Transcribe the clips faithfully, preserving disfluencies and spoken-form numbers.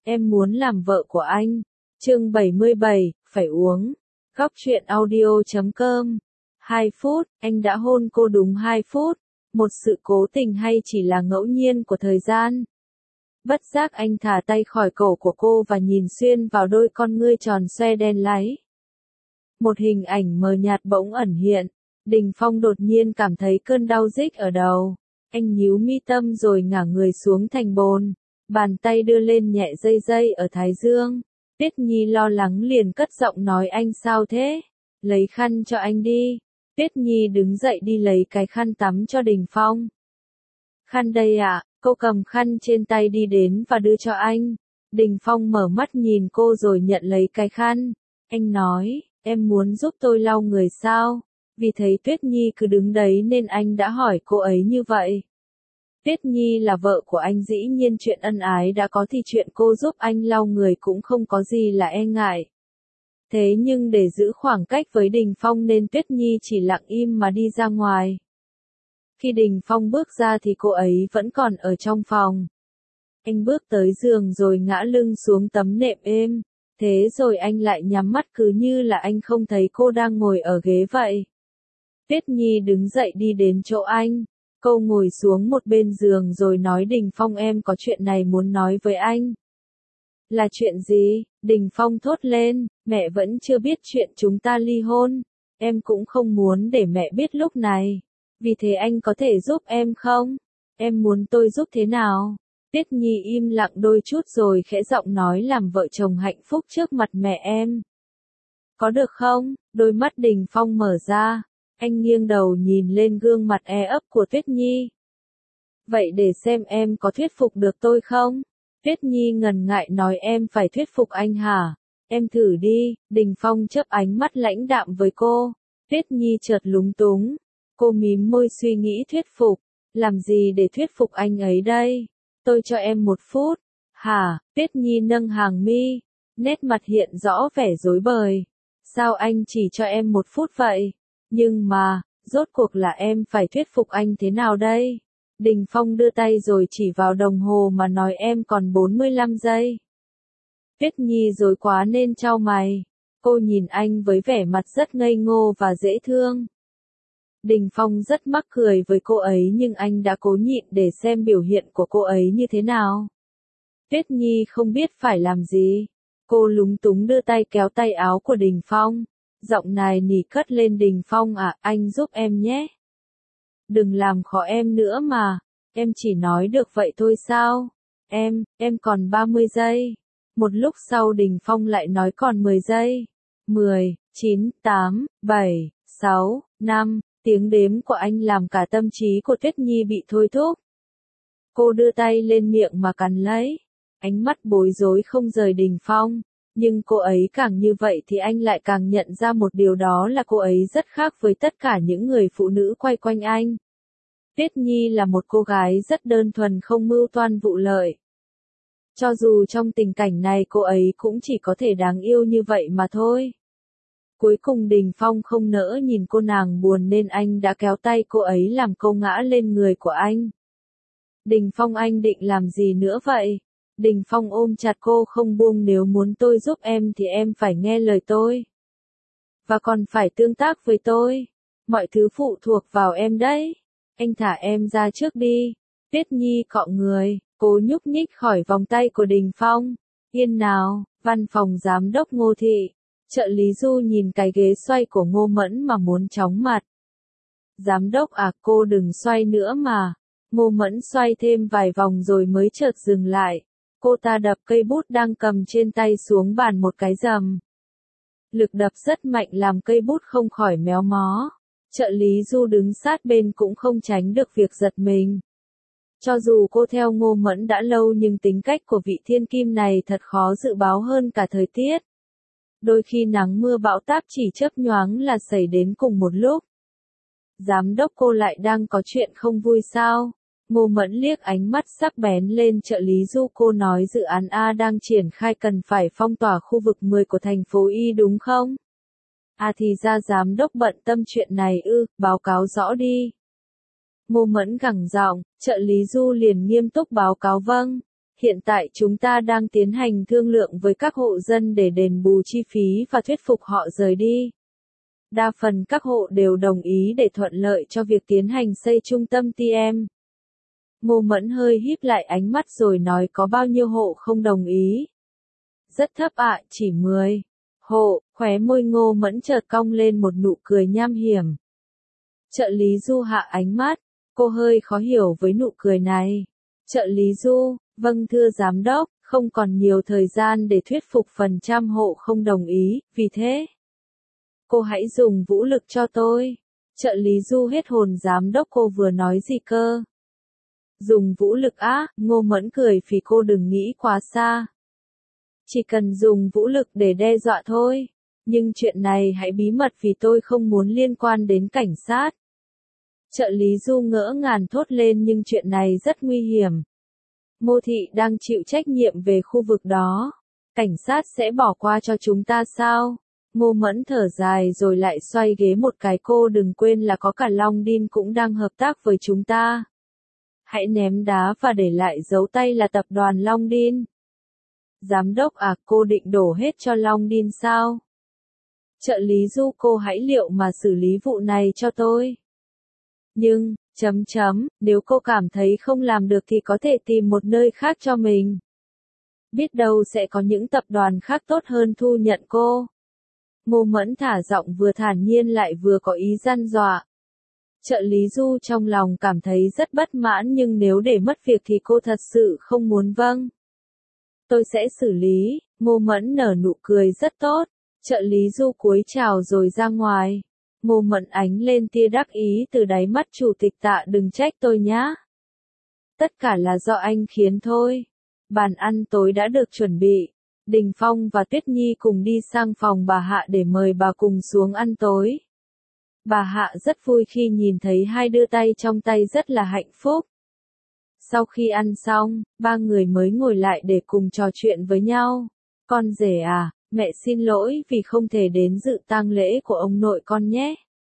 em muốn làm vợ của anh. Chương bảy mươi bảy, phải uống. Góc truyện audio chấm com. hai phút, anh đã hôn cô đúng hai phút. Một sự cố tình hay chỉ là ngẫu nhiên của thời gian? Bất giác anh thả tay khỏi cổ của cô và nhìn xuyên vào đôi con ngươi tròn xoe đen láy. Một hình ảnh mờ nhạt bỗng ẩn hiện. Đình Phong đột nhiên cảm thấy cơn đau rích ở đầu. Anh nhíu mi tâm rồi ngả người xuống thành bồn. Bàn tay đưa lên nhẹ dây dây ở thái dương. Tuyết Nhi lo lắng liền cất giọng nói, anh sao thế? Lấy khăn cho anh đi. Tuyết Nhi đứng dậy đi lấy cái khăn tắm cho Đình Phong. Khăn đây ạ. Cô cầm khăn trên tay đi đến và đưa cho anh. Đình Phong mở mắt nhìn cô rồi nhận lấy cái khăn. Anh nói, em muốn giúp tôi lau người sao? Vì thấy Tuyết Nhi cứ đứng đấy nên anh đã hỏi cô ấy như vậy. Tuyết Nhi là vợ của anh, dĩ nhiên chuyện ân ái đã có thì chuyện cô giúp anh lau người cũng không có gì là e ngại. Thế nhưng để giữ khoảng cách với Đình Phong nên Tuyết Nhi chỉ lặng im mà đi ra ngoài. Khi Đình Phong bước ra thì cô ấy vẫn còn ở trong phòng. Anh bước tới giường rồi ngã lưng xuống tấm nệm êm. Thế rồi anh lại nhắm mắt cứ như là anh không thấy cô đang ngồi ở ghế vậy. Tuyết Nhi đứng dậy đi đến chỗ anh. Cô ngồi xuống một bên giường rồi nói, Đình Phong, em có chuyện này muốn nói với anh. Là chuyện gì? Đình Phong thốt lên, mẹ vẫn chưa biết chuyện chúng ta ly hôn. Em cũng không muốn để mẹ biết lúc này. Vì thế anh có thể giúp em không? Em muốn tôi giúp thế nào? Tuyết Nhi im lặng đôi chút rồi khẽ giọng nói, làm vợ chồng hạnh phúc trước mặt mẹ em. Có được không? Đôi mắt Đình Phong mở ra. Anh nghiêng đầu nhìn lên gương mặt e ấp của Tuyết Nhi. Vậy để xem em có thuyết phục được tôi không? Tuyết Nhi ngần ngại nói, em phải thuyết phục anh hả? Em thử đi. Đình Phong chớp ánh mắt lãnh đạm với cô. Tuyết Nhi chợt lúng túng. Cô mím môi suy nghĩ thuyết phục. Làm gì để thuyết phục anh ấy đây? Tôi cho em một phút. Hả? Tuyết Nhi nâng hàng mi. Nét mặt hiện rõ vẻ rối bời. Sao anh chỉ cho em một phút vậy? Nhưng mà, rốt cuộc là em phải thuyết phục anh thế nào đây? Đình Phong đưa tay rồi chỉ vào đồng hồ mà nói, em còn bốn mươi lăm giây. Tuyết Nhi rối quá nên chau mày. Cô nhìn anh với vẻ mặt rất ngây ngô và dễ thương. Đình Phong rất mắc cười với cô ấy nhưng anh đã cố nhịn để xem biểu hiện của cô ấy như thế nào. Tuyết Nhi không biết phải làm gì. Cô lúng túng đưa tay kéo tay áo của Đình Phong. Giọng nài nỉ cất lên, Đình Phong à, anh giúp em nhé. Đừng làm khó em nữa mà. Em chỉ nói được vậy thôi sao? Em, em còn ba mươi giây. Một lúc sau Đình Phong lại nói còn mười giây. mười, chín, tám, bảy, sáu, năm. Tiếng đếm của anh làm cả tâm trí của Tuyết Nhi bị thôi thúc. Cô đưa tay lên miệng mà cắn lấy. Ánh mắt bối rối không rời Đình Phong. Nhưng cô ấy càng như vậy thì anh lại càng nhận ra một điều, đó là cô ấy rất khác với tất cả những người phụ nữ quay quanh anh. Tuyết Nhi là một cô gái rất đơn thuần, không mưu toan vụ lợi. Cho dù trong tình cảnh này cô ấy cũng chỉ có thể đáng yêu như vậy mà thôi. Cuối cùng Đình Phong không nỡ nhìn cô nàng buồn nên anh đã kéo tay cô ấy làm cô ngã lên người của anh. Đình Phong, anh định làm gì nữa vậy? Đình Phong ôm chặt cô không buông, nếu muốn tôi giúp em thì em phải nghe lời tôi. Và còn phải tương tác với tôi. Mọi thứ phụ thuộc vào em đấy. Anh thả em ra trước đi. Tuyết Nhi cọ người, cố nhúc nhích khỏi vòng tay của Đình Phong. Yên nào, văn phòng giám đốc Ngô Thị. Trợ lý Du nhìn cái ghế xoay của Ngô Mẫn mà muốn chóng mặt. Giám đốc à, cô đừng xoay nữa mà. Ngô Mẫn xoay thêm vài vòng rồi mới chợt dừng lại. Cô ta đập cây bút đang cầm trên tay xuống bàn một cái rầm. Lực đập rất mạnh làm cây bút không khỏi méo mó. Trợ lý Du đứng sát bên cũng không tránh được việc giật mình. Cho dù cô theo Ngô Mẫn đã lâu nhưng tính cách của vị thiên kim này thật khó dự báo hơn cả thời tiết. Đôi khi nắng mưa bão táp chỉ chớp nhoáng là xảy đến cùng một lúc. Giám đốc, cô lại đang có chuyện không vui sao? Ngô Mẫn liếc ánh mắt sắc bén lên trợ lý Du, cô nói dự án A đang triển khai cần phải phong tỏa khu vực mười của thành phố Y đúng không? À thì ra giám đốc bận tâm chuyện này ư, báo cáo rõ đi. Ngô Mẫn gằn giọng, trợ lý Du liền nghiêm túc báo cáo, vâng. hiện tại chúng ta đang tiến hành thương lượng với các hộ dân để đền bù chi phí và thuyết phục họ rời đi. Đa phần các hộ đều đồng ý để thuận lợi cho việc tiến hành xây trung tâm tê em. Ngô Mẫn hơi híp lại ánh mắt rồi nói có bao nhiêu hộ không đồng ý. Rất thấp ạ, chỉ mười hộ, khóe môi Ngô Mẫn chợt cong lên một nụ cười nham hiểm. Trợ lý Du hạ ánh mắt, cô hơi khó hiểu với nụ cười này. Trợ lý Du, vâng thưa giám đốc, không còn nhiều thời gian để thuyết phục phần trăm hộ không đồng ý, vì thế. Cô hãy dùng vũ lực cho tôi. Trợ lý Du hết hồn giám đốc cô vừa nói gì cơ? Dùng vũ lực á, Ngô Mẫn cười phì cô đừng nghĩ quá xa. Chỉ cần dùng vũ lực để đe dọa thôi. Nhưng chuyện này hãy bí mật vì tôi không muốn liên quan đến cảnh sát. Trợ lý Du ngỡ ngàng thốt lên nhưng chuyện này rất nguy hiểm. Ngô Thị đang chịu trách nhiệm về khu vực đó. Cảnh sát sẽ bỏ qua cho chúng ta sao? Ngô Mẫn thở dài rồi lại xoay ghế một cái cô đừng quên là có cả Long Đin cũng đang hợp tác với chúng ta. Hãy ném đá và để lại dấu tay là tập đoàn Long Đin. Giám đốc à, cô định đổ hết cho Long Đin sao? Trợ lý Du cô hãy liệu mà xử lý vụ này cho tôi. Nhưng, chấm chấm, nếu cô cảm thấy không làm được thì có thể tìm một nơi khác cho mình. Biết đâu sẽ có những tập đoàn khác tốt hơn thu nhận cô. Ngô Mẫn thả giọng vừa thản nhiên lại vừa có ý gian dọa. Trợ lý Du trong lòng cảm thấy rất bất mãn nhưng nếu để mất việc thì cô thật sự không muốn vâng. Tôi sẽ xử lý, Ngô Mẫn nở nụ cười rất tốt. Trợ lý Du cúi chào rồi ra ngoài. Ngô Mẫn ánh lên tia đắc ý từ đáy mắt chủ tịch Tạ đừng trách tôi nhá. Tất cả là do anh khiến thôi. Bàn ăn tối đã được chuẩn bị. Đình Phong và Tuyết Nhi cùng đi sang phòng bà Hạ để mời bà cùng xuống ăn tối. Bà Hạ rất vui khi nhìn thấy hai đưa tay trong tay rất là hạnh phúc. Sau khi ăn xong, ba người mới ngồi lại để cùng trò chuyện với nhau. Con rể à, mẹ xin lỗi vì không thể đến dự tang lễ của ông nội con nhé.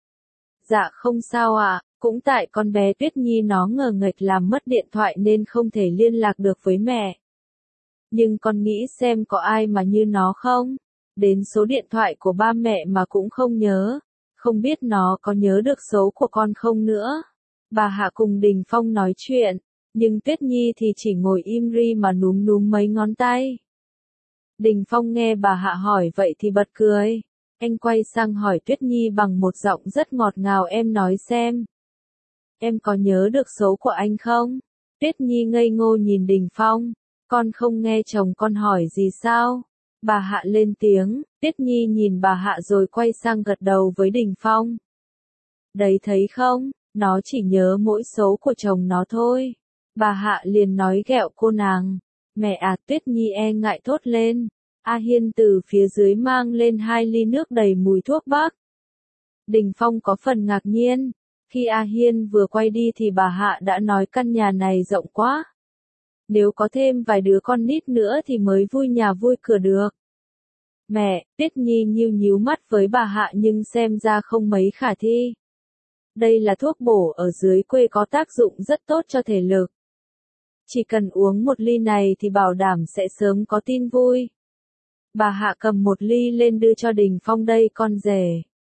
Dạ không sao ạ, à, cũng tại con bé Tuyết Nhi nó ngờ nghệch làm mất điện thoại nên không thể liên lạc được với mẹ. Nhưng con nghĩ xem có ai mà như nó không? Đến số điện thoại của ba mẹ mà cũng không nhớ. Không biết nó có nhớ được số của con không nữa. Bà Hạ cùng Đình Phong nói chuyện. Nhưng Tuyết Nhi thì chỉ ngồi im ri mà núm núm mấy ngón tay. Đình Phong nghe bà Hạ hỏi vậy thì bật cười. Anh quay sang hỏi Tuyết Nhi bằng một giọng rất ngọt ngào em nói xem. Em có nhớ được số của anh không? Tuyết Nhi ngây ngô nhìn Đình Phong. Con không nghe chồng con hỏi gì sao? Bà Hạ lên tiếng, Tuyết Nhi nhìn bà Hạ rồi quay sang gật đầu với Đình Phong. Đấy thấy không, nó chỉ nhớ mỗi số của chồng nó thôi. Bà Hạ liền nói ghẹo cô nàng. Mẹ à, Tuyết Nhi e ngại thốt lên. A Hiên từ phía dưới mang lên hai ly nước đầy mùi thuốc bắc. Đình Phong có phần ngạc nhiên. Khi A Hiên vừa quay đi thì bà Hạ đã nói căn nhà này rộng quá. Nếu có thêm vài đứa con nít nữa thì mới vui nhà vui cửa được. Mẹ, Tuyết Nhi nhíu nhíu mắt với bà Hạ nhưng xem ra không mấy khả thi. Đây là thuốc bổ ở dưới quê có tác dụng rất tốt cho thể lực. Chỉ cần uống một ly này thì bảo đảm sẽ sớm có tin vui. Bà Hạ cầm một ly lên đưa cho Đình Phong đây con rể.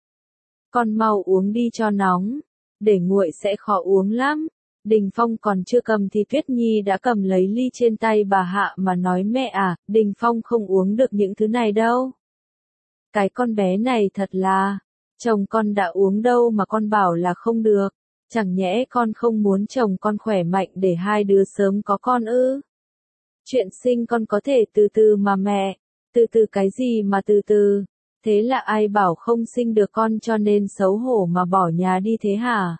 Con mau uống đi cho nóng. Để nguội sẽ khó uống lắm. Đình Phong còn chưa cầm thì Tuyết Nhi đã cầm lấy ly trên tay bà Hạ mà nói mẹ à, Đình Phong không uống được những thứ này đâu. Cái con bé này thật là, chồng con đã uống đâu mà con bảo là không được. Chẳng nhẽ con không muốn chồng con khỏe mạnh để hai đứa sớm có con ư? Chuyện sinh con có thể từ từ mà mẹ. Từ từ cái gì mà từ từ? Thế là ai bảo không sinh được con cho nên xấu hổ mà bỏ nhà đi thế hả?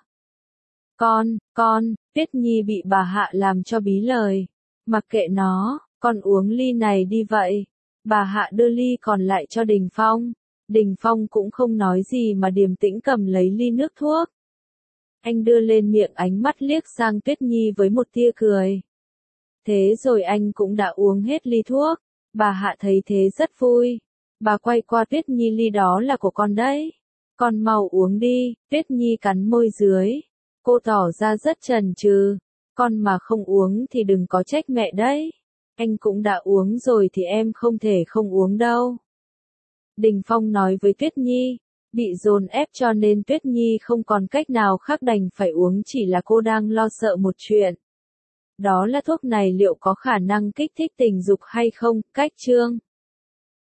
Con, con, Tuyết Nhi bị bà Hạ làm cho bí lời. Mặc kệ nó, con uống ly này đi vậy. Bà Hạ đưa ly còn lại cho Đình Phong. Đình Phong cũng không nói gì mà điềm tĩnh cầm lấy ly nước thuốc. Anh đưa lên miệng ánh mắt liếc sang Tuyết Nhi với một tia cười. Thế rồi anh cũng đã uống hết ly thuốc. Bà Hạ thấy thế rất vui. Bà quay qua Tuyết Nhi ly đó là của con đấy. Con mau uống đi, Tuyết Nhi cắn môi dưới. Cô tỏ ra rất chần chừ. Con mà không uống thì đừng có trách mẹ đấy. anh cũng đã uống rồi thì em không thể không uống đâu. Đình Phong nói với Tuyết Nhi, bị dồn ép cho nên Tuyết Nhi không còn cách nào khác đành phải uống, chỉ là cô đang lo sợ một chuyện. Đó là thuốc này liệu có khả năng kích thích tình dục hay không, cách chương.